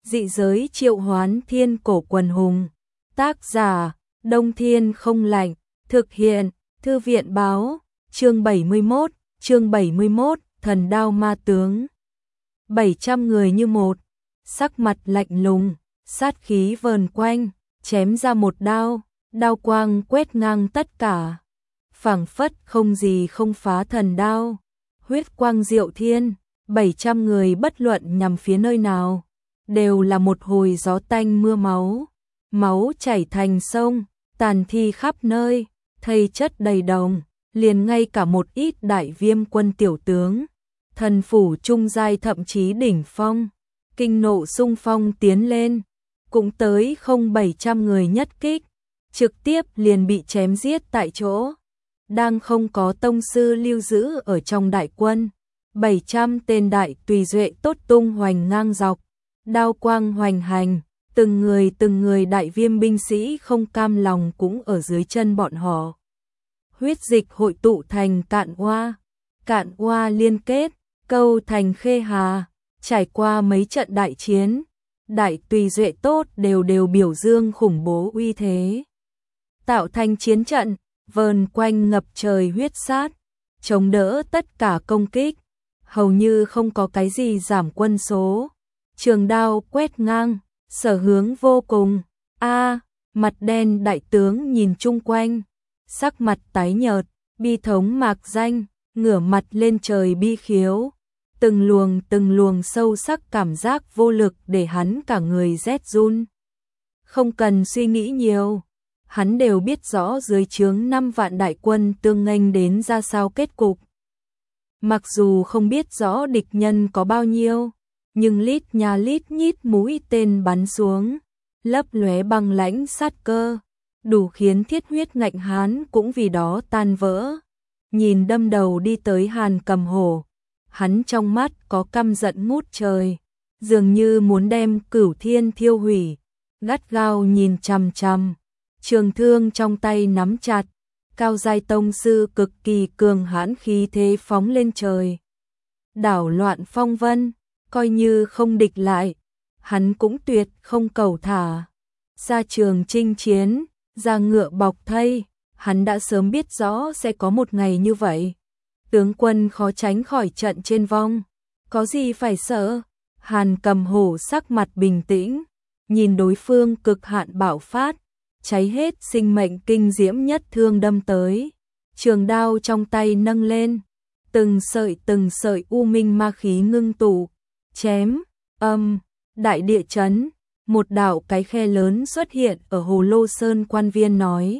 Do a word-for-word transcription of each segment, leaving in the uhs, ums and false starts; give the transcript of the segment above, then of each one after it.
Dị giới triệu hoán thiên cổ quần hùng. Tác giả, Đông Thiên không lạnh. Thực hiện, Thư viện báo. Chương bảy mươi mốt, chương bảy mươi mốt, thần đao ma tướng. bảy trăm người như một, sắc mặt lạnh lùng, sát khí vờn quanh, chém ra một đao, đao quang quét ngang tất cả. Phảng phất không gì không phá thần đao, huyết quang diệu thiên, bảy trăm người bất luận nhằm phía nơi nào, đều là một hồi gió tanh mưa máu, máu chảy thành sông, tàn thi khắp nơi, thây chất đầy đồng, liền ngay cả một ít đại viêm quân tiểu tướng, thần phủ trung giai thậm chí đỉnh phong, kinh nộ xung phong tiến lên, cũng tới không bảy trăm người nhất kích, trực tiếp liền bị chém giết tại chỗ. Đang không có tông sư lưu giữ ở trong đại quân, bảy trăm tên đại tùy duệ tốt tung hoành ngang dọc, đao quang hoành hành, từng người từng người đại viêm binh sĩ không cam lòng cũng ở dưới chân bọn họ. Huyết dịch hội tụ thành cạn oa, cạn oa liên kết, câu thành khê hà, trải qua mấy trận đại chiến, đại tùy duệ tốt đều đều biểu dương khủng bố uy thế. Tạo thành chiến trận, vờn quanh ngập trời huyết sát, chống đỡ tất cả công kích, hầu như không có cái gì giảm quân số. Trường đao quét ngang, sở hướng vô cùng. A, mặt đen đại tướng nhìn chung quanh, sắc mặt tái nhợt, bi thống mạc danh, ngửa mặt lên trời bi khiếu. Từng luồng từng luồng sâu sắc cảm giác vô lực để hắn cả người rét run. Không cần suy nghĩ nhiều, hắn đều biết rõ dưới trướng năm vạn đại quân tương nghênh đến ra sao kết cục. Mặc dù không biết rõ địch nhân có bao nhiêu, nhưng lít nhà lít nhít mũi tên bắn xuống, lấp lóe băng lãnh sát cơ, đủ khiến thiết huyết ngạnh hán cũng vì đó tan vỡ. Nhìn đâm đầu đi tới Hàn Cầm Hổ, hắn trong mắt có căm giận ngút trời, dường như muốn đem cửu thiên thiêu hủy, gắt gao nhìn chằm chằm, trường thương trong tay nắm chặt, cao giai tông sư cực kỳ cường hãn khí thế phóng lên trời. Đảo loạn phong vân, coi như không địch lại, hắn cũng tuyệt không cầu thả. Ra trường chinh chiến, ra ngựa bọc thây, hắn đã sớm biết rõ sẽ có một ngày như vậy. Tướng quân khó tránh khỏi trận trên vong, có gì phải sợ. Hàn Cầm Hổ sắc mặt bình tĩnh, nhìn đối phương cực hạn bạo phát, cháy hết sinh mệnh kinh diễm nhất thương đâm tới. Trường đao trong tay nâng lên, từng sợi từng sợi u minh ma khí ngưng tụ, chém, âm, đại địa chấn, một đạo cái khe lớn xuất hiện ở Hồ Lô Sơn quan viên nói.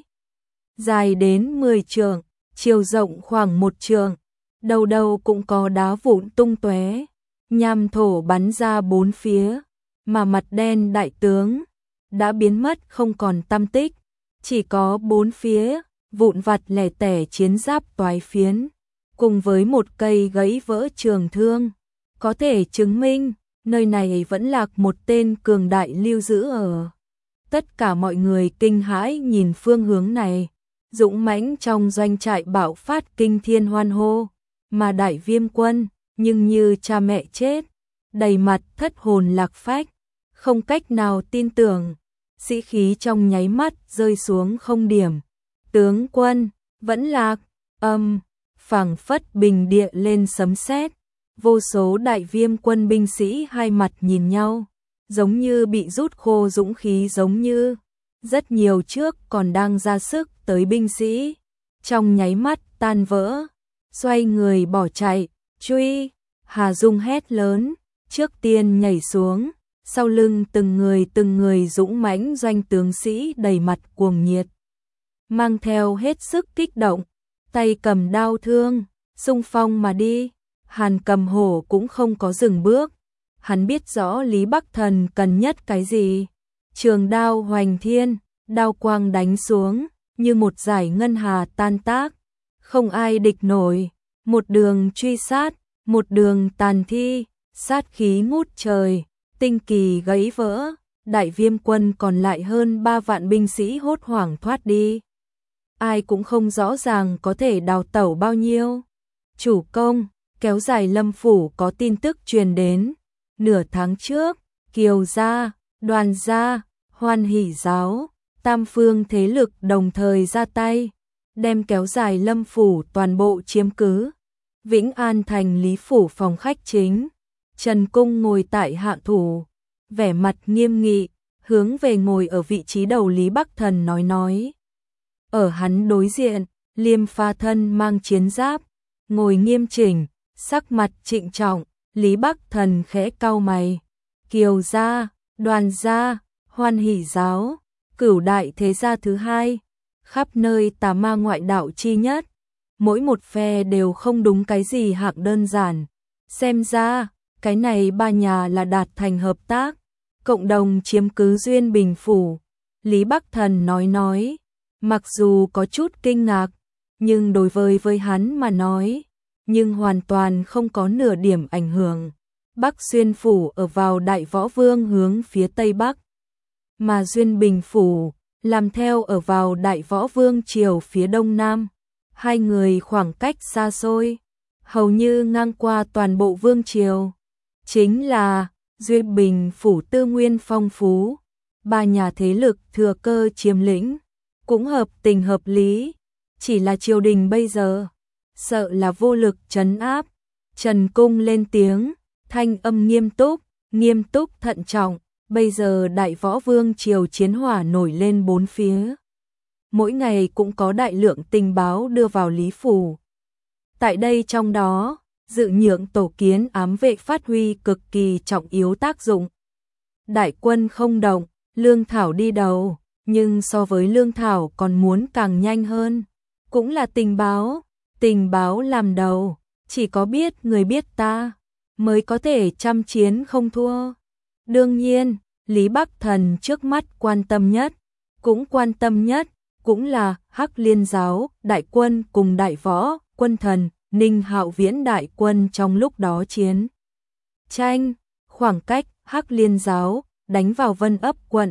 Dài đến mười trượng, chiều rộng khoảng một trượng, đầu đầu cũng có đá vụn tung tóe, nham thổ bắn ra bốn phía, mà mặt đen đại tướng đã biến mất không còn tăm tích, chỉ có bốn phía vụn vặt lẻ tẻ chiến giáp toái phiến, cùng với một cây gãy vỡ trường thương, có thể chứng minh nơi này vẫn lạc một tên cường đại lưu giữ ở. Tất cả mọi người kinh hãi nhìn phương hướng này, dũng mãnh trong doanh trại bạo phát kinh thiên hoan hô, mà đại viêm quân nhưng như cha mẹ chết, đầy mặt thất hồn lạc phách, không cách nào tin tưởng, sĩ khí trong nháy mắt rơi xuống không điểm. Tướng quân vẫn lạc, âm, phảng phất bình địa lên sấm sét, vô số đại viêm quân binh sĩ hai mặt nhìn nhau, giống như bị rút khô dũng khí, giống như rất nhiều trước còn đang ra sức tới binh sĩ, trong nháy mắt tan vỡ, xoay người bỏ chạy. Truy, Hà Dung hét lớn, trước tiên nhảy xuống, sau lưng từng người từng người dũng mãnh doanh tướng sĩ đầy mặt cuồng nhiệt, mang theo hết sức kích động, tay cầm đao thương, xung phong mà đi. Hàn Cầm Hổ cũng không có dừng bước, hắn biết rõ Lý Bắc Thần cần nhất cái gì. Trường đao hoành thiên, đao quang đánh xuống, như một dải ngân hà tan tác, không ai địch nổi, một đường truy sát, một đường tàn thi, sát khí ngút trời, tinh kỳ gãy vỡ, đại viêm quân còn lại hơn ba vạn binh sĩ hốt hoảng thoát đi. Ai cũng không rõ ràng có thể đào tẩu bao nhiêu. Chủ công, kéo dài Lâm phủ có tin tức truyền đến, nửa tháng trước, Kiều gia, Đoàn gia, Hoan Hỷ giáo, tam phương thế lực đồng thời ra tay, đem kéo dài Lâm phủ toàn bộ chiếm cứ. Vĩnh An thành Lý phủ phòng khách chính, Trần Cung ngồi tại hạ thủ, vẻ mặt nghiêm nghị, hướng về ngồi ở vị trí đầu Lý Bắc Thần nói nói. Ở hắn đối diện, Liêm Pha thân mang chiến giáp, ngồi nghiêm chỉnh, sắc mặt trịnh trọng, Lý Bắc Thần khẽ cau mày. Kiều gia, Đoàn gia, Hoan Hỷ giáo, cửu đại thế gia thứ hai, khắp nơi tà ma ngoại đạo chi nhất, mỗi một phe đều không đúng cái gì hạng đơn giản. Xem ra, cái này ba nhà là đạt thành hợp tác, cộng đồng chiếm cứ Duyên Bình phủ. Lý Bắc Thần nói nói, mặc dù có chút kinh ngạc, nhưng đối với với hắn mà nói, nhưng hoàn toàn không có nửa điểm ảnh hưởng. Bắc Xuyên phủ ở vào Đại Võ Vương hướng phía tây bắc, mà Duyên Bình phủ làm theo ở vào Đại Võ Vương triều phía đông nam. Hai người khoảng cách xa xôi, hầu như ngang qua toàn bộ vương triều. Chính là Duyên Bình phủ tư nguyên phong phú, ba nhà thế lực thừa cơ chiếm lĩnh, cũng hợp tình hợp lý. Chỉ là triều đình bây giờ, sợ là vô lực trấn áp. Trần Cung lên tiếng, thanh âm nghiêm túc, nghiêm túc thận trọng. Bây giờ Đại Võ Vương triều chiến hỏa nổi lên bốn phía. Mỗi ngày cũng có đại lượng tình báo đưa vào Lý phủ. Tại đây trong đó, dự nhượng tổ kiến ám vệ phát huy cực kỳ trọng yếu tác dụng. Đại quân không động, Lương Thảo đi đầu, nhưng so với Lương Thảo còn muốn càng nhanh hơn. Cũng là tình báo, tình báo làm đầu, chỉ có biết người biết ta, mới có thể trăm chiến không thua. Đương nhiên, Lý Bắc Thần trước mắt quan tâm nhất, cũng quan tâm nhất, cũng là Hắc Liên giáo, đại quân cùng Đại Võ, quân thần, Ninh Hạo Viễn đại quân trong lúc đó chiến tranh, khoảng cách Hắc Liên giáo đánh vào Vân Ấp quận.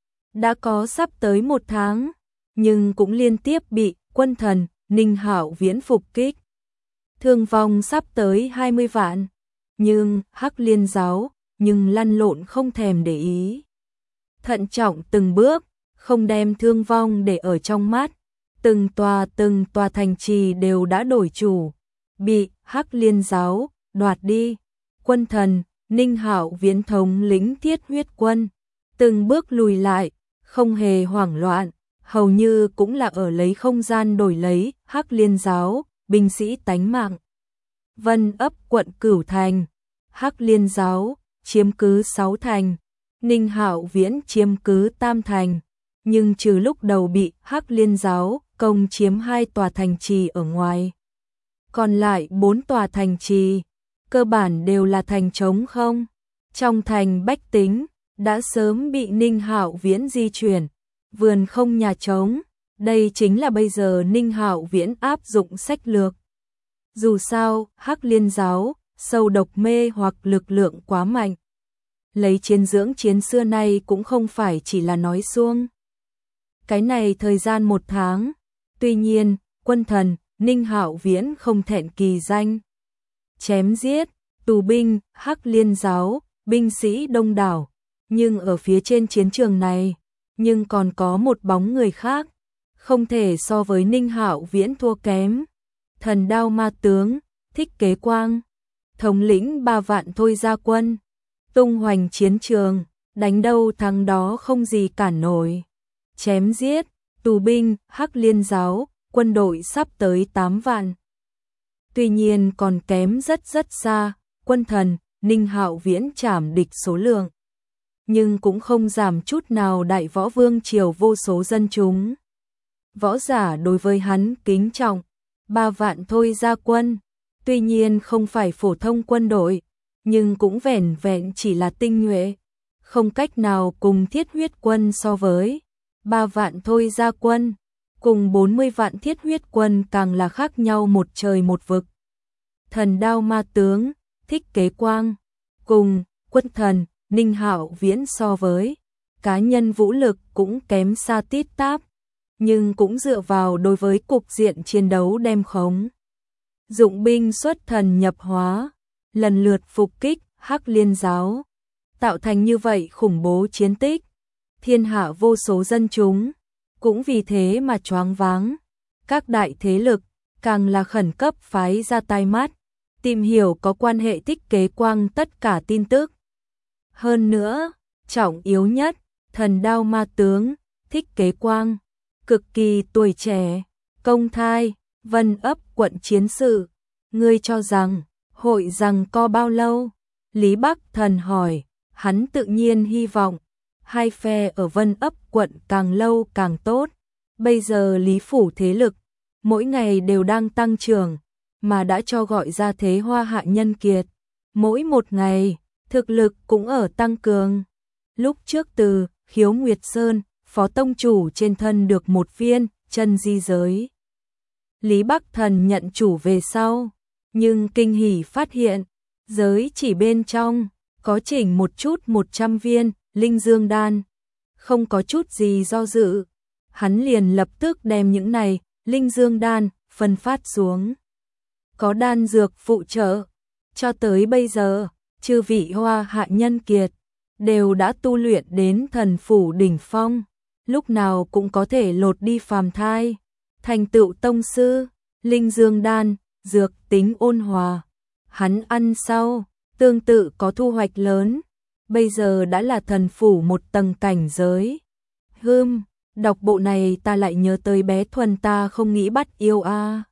Đã có sắp tới một tháng, nhưng cũng liên tiếp bị quân thần, Ninh Hạo Viễn phục kích. Thương vong sắp tới hai mươi vạn, nhưng Hắc Liên giáo nhưng lăn lộn không thèm để ý. Thận trọng từng bước, không đem thương vong để ở trong mắt, từng tòa từng tòa thành trì đều đã đổi chủ, bị Hắc Liên giáo đoạt đi. Quân thần, Ninh Hạo Viễn thống lĩnh Thiết Huyết quân, từng bước lùi lại, không hề hoảng loạn, hầu như cũng là ở lấy không gian đổi lấy Hắc Liên giáo, binh sĩ tánh mạng. Vân Ấp quận Cửu Thành, Hắc Liên giáo chiếm cứ sáu thành, Ninh Hạo Viễn chiếm cứ tam thành, nhưng trừ lúc đầu bị Hắc Liên giáo công chiếm hai tòa thành trì ở ngoài, còn lại bốn tòa thành trì cơ bản đều là thành trống không. Trong thành bách tính đã sớm bị Ninh Hạo Viễn di chuyển, vườn không nhà trống. Đây chính là bây giờ Ninh Hạo Viễn áp dụng sách lược. Dù sao, Hắc Liên giáo sâu độc mê hoặc lực lượng quá mạnh, lấy chiến dưỡng chiến xưa nay cũng không phải chỉ là nói suông. Cái này thời gian một tháng, tuy nhiên, quân thần, Ninh Hạo Viễn không thẹn kỳ danh. Chém giết, tù binh, Hắc Liên giáo, binh sĩ đông đảo, nhưng ở phía trên chiến trường này, nhưng còn có một bóng người khác, không thể so với Ninh Hạo Viễn thua kém. Thần đao ma tướng, Thích Kế Quang, thống lĩnh ba vạn thôi gia quân, tung hoành chiến trường, đánh đâu thắng đó không gì cản nổi. Chém giết, tù binh, Hắc Liên giáo, quân đội sắp tới tám vạn. Tuy nhiên còn kém rất rất xa, quân thần, Ninh Hạo Viễn trảm địch số lượng, nhưng cũng không giảm chút nào Đại Võ Vương triều vô số dân chúng. Võ giả đối với hắn kính trọng, ba vạn thôi gia quân, tuy nhiên không phải phổ thông quân đội, nhưng cũng vẻn vẹn chỉ là tinh nhuệ, không cách nào cùng Thiết Huyết quân so với. Ba vạn thôi gia quân, cùng bốn mươi vạn Thiết Huyết quân càng là khác nhau một trời một vực. Thần đao ma tướng, Thích Kế Quang, cùng quân thần, Ninh Hạo Viễn so với, cá nhân vũ lực cũng kém xa tít táp, nhưng cũng dựa vào đối với cục diện chiến đấu đem khống. Dụng binh xuất thần nhập hóa, lần lượt phục kích Hắc Liên giáo. tạo thành như vậy khủng bố chiến tích. Thiên hạ vô số dân chúng, cũng vì thế mà choáng váng. Các đại thế lực, càng là khẩn cấp phái ra tai mắt, tìm hiểu có quan hệ Thích Kế Quang tất cả tin tức. Hơn nữa, trọng yếu nhất, thần đao ma tướng, Thích Kế Quang, cực kỳ tuổi trẻ, công thai, Vân Ấp quận chiến sự. Ngươi cho rằng, hội rằng co bao lâu? Lý Bắc Thần hỏi, hắn tự nhiên hy vọng, hai phe ở Vân Ấp quận càng lâu càng tốt. Bây giờ Lý Phủ thế lực, mỗi ngày đều đang tăng trưởng, mà đã cho gọi ra thế hoa hạ nhân kiệt. Mỗi một ngày, thực lực cũng ở tăng cường. Lúc trước từ Khiếu Nguyệt Sơn, phó tông chủ trên thân được một viên chân di giới. Lý Bắc Thần nhận chủ về sau, nhưng kinh hỉ phát hiện, giới chỉ bên trong, có chỉnh một chút một trăm viên linh dương đan. Không có chút gì do dự, hắn liền lập tức đem những này linh dương đan phân phát xuống. Có đan dược phụ trợ, cho tới bây giờ, chư vị hoa hạ nhân kiệt, đều đã tu luyện đến thần phủ đỉnh phong, lúc nào cũng có thể lột đi phàm thai, thành tựu tông sư. Linh dương đan, dược tính ôn hòa, hắn ăn sau, tương tự có thu hoạch lớn, bây giờ đã là thần phủ một tầng cảnh giới. Hừm, đọc bộ này ta lại nhớ tới bé Thuần ta không nghĩ bắt yêu a. À.